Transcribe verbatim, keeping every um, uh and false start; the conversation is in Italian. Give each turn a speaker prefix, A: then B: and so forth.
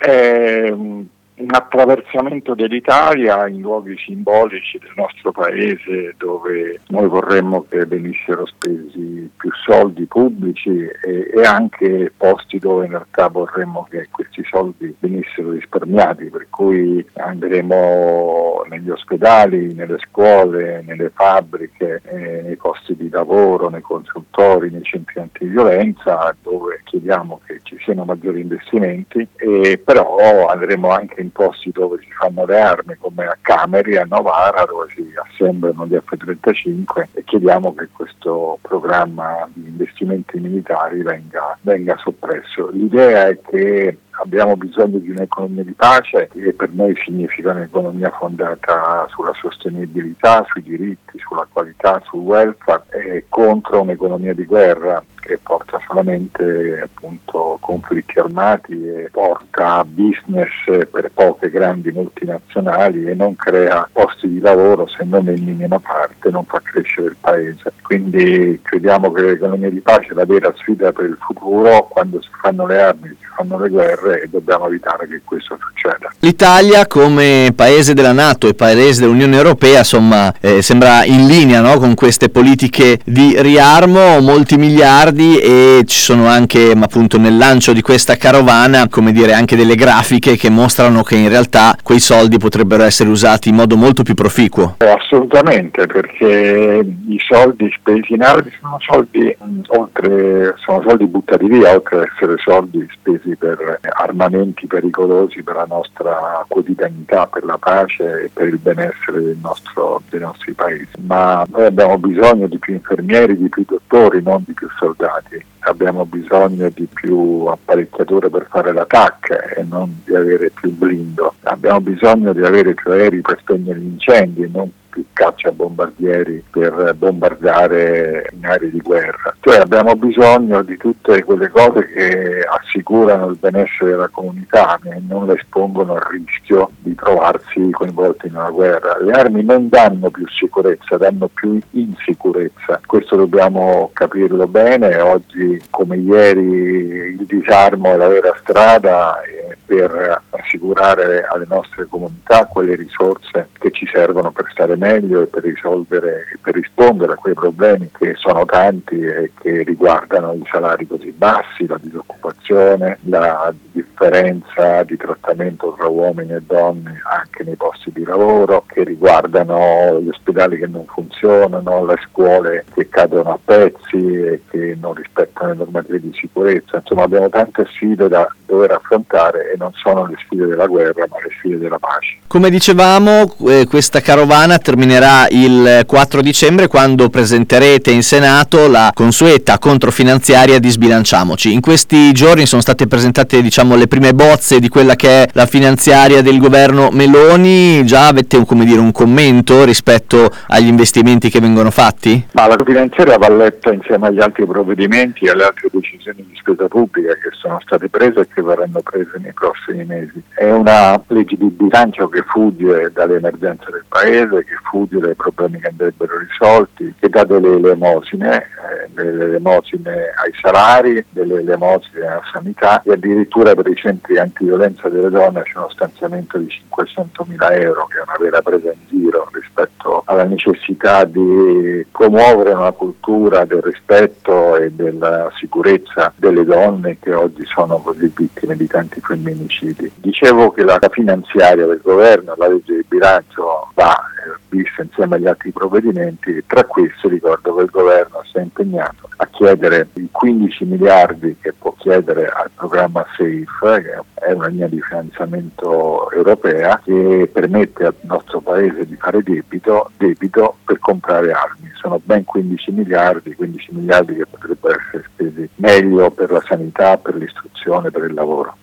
A: È un attraversamento dell'Italia in luoghi simbolici del nostro paese, dove noi vorremmo che venissero spesi più soldi pubblici e, e anche posti dove in realtà vorremmo che questi soldi venissero risparmiati, per cui andremo negli ospedali, nelle scuole, nelle fabbriche, eh, nei posti di lavoro, nei consultori, nei centri antiviolenza, dove chiediamo che ci siano maggiori investimenti, e però andremo anche in posti dove si fanno le armi, come a Cameri, a Novara, dove si assemblano gli F trentacinque, e chiediamo che questo programma di investimenti militari venga, venga soppresso. L'idea è che abbiamo bisogno di un'economia di pace, che per noi significa un'economia fondata sulla sostenibilità, sui diritti, sulla qualità, sul welfare, e contro un'economia di guerra che porta solamente appunto conflitti armati e porta business per poche grandi multinazionali e non crea posti di lavoro, se non in minima parte non fa crescere il paese. Quindi crediamo che l'economia di pace è la vera sfida per il futuro. Quando si fanno le armi, si fanno le guerre, e dobbiamo evitare che questo succeda.
B: L'Italia come paese della NATO e paese dell'Unione Europea, insomma, eh, sembra in linea, no, con queste politiche di riarmo, molti miliardi, e ci sono anche appunto nel lancio di questa carovana, come dire, anche delle grafiche che mostrano che in realtà quei soldi potrebbero essere usati in modo molto più proficuo.
A: Eh, assolutamente, perché i soldi spesi in armi sono soldi mh, oltre sono soldi buttati via, oltre ad essere soldi spesi per armamenti pericolosi per la nostra quotidianità, per la pace e per il benessere del nostro, dei nostri paesi. Ma noi abbiamo bisogno di più infermieri, di più dottori, non di più soldati. Abbiamo bisogno di più apparecchiature per fare la T A C e non di avere più blindo. Abbiamo bisogno di avere più aerei per spegnere gli incendi e non più cacciabombardieri per bombardare in aree di guerra. Cioè abbiamo bisogno di tutte quelle cose che assicurano il benessere della comunità e non le espongono al rischio di trovarsi coinvolti in una guerra. Le armi non danno più sicurezza, danno più insicurezza. Questo dobbiamo capirlo bene. Oggi come ieri il disarmo è la vera strada per assicurare alle nostre comunità quelle risorse che ci servono per stare meglio e per risolvere e per rispondere a quei problemi che sono tanti e che riguardano i salari così bassi, la disoccupazione, la differenza di trattamento tra uomini e donne anche nei posti di lavoro, che riguardano gli ospedali che non funzionano, le scuole che cadono a pezzi e che non rispettano le normative di sicurezza. Insomma, abbiamo tante sfide da dover affrontare e non sono le sfide della guerra ma le sfide della pace.
B: Come dicevamo, eh, questa carovana terminerà il quattro dicembre, quando presenterete in Senato la consueta controfinanziaria di Sbilanciamoci. In questi giorni sono state presentate, diciamo, le prime bozze di quella che è la finanziaria del governo Meloni. Già avete un, come dire, un commento rispetto agli investimenti che vengono fatti?
A: Ma la finanziaria va letta insieme agli altri provvedimenti e alle altre decisioni di spesa pubblica che sono state prese e che verranno prese nei prossimi mesi. È una legge di bilancio che fugge dalle emergenze del paese, che fugge dai problemi che andrebbero risolti, che dà delle elemosine, eh, delle elemosine ai salari, delle elemosine alla sanità, e addirittura per i centri antiviolenza delle donne c'è uno stanziamento di cinquecentomila euro, che è una vera presa in giro rispetto alla necessità di promuovere una cultura del rispetto e della sicurezza delle donne che oggi sono così vittime di tanti femminicidi. Dicevo che la finanziaria del governo, la legge di bilancio, va eh, vista insieme agli altri provvedimenti, e tra questi ricordo che il governo si è impegnato a chiedere i quindici miliardi che può chiedere al programma SAFE, che è una linea di finanziamento europea che permette al nostro paese di fare debito, debito per comprare armi. Sono ben quindici miliardi, quindici miliardi che potrebbero essere spesi meglio per la sanità, per l'istruzione, per il lavoro.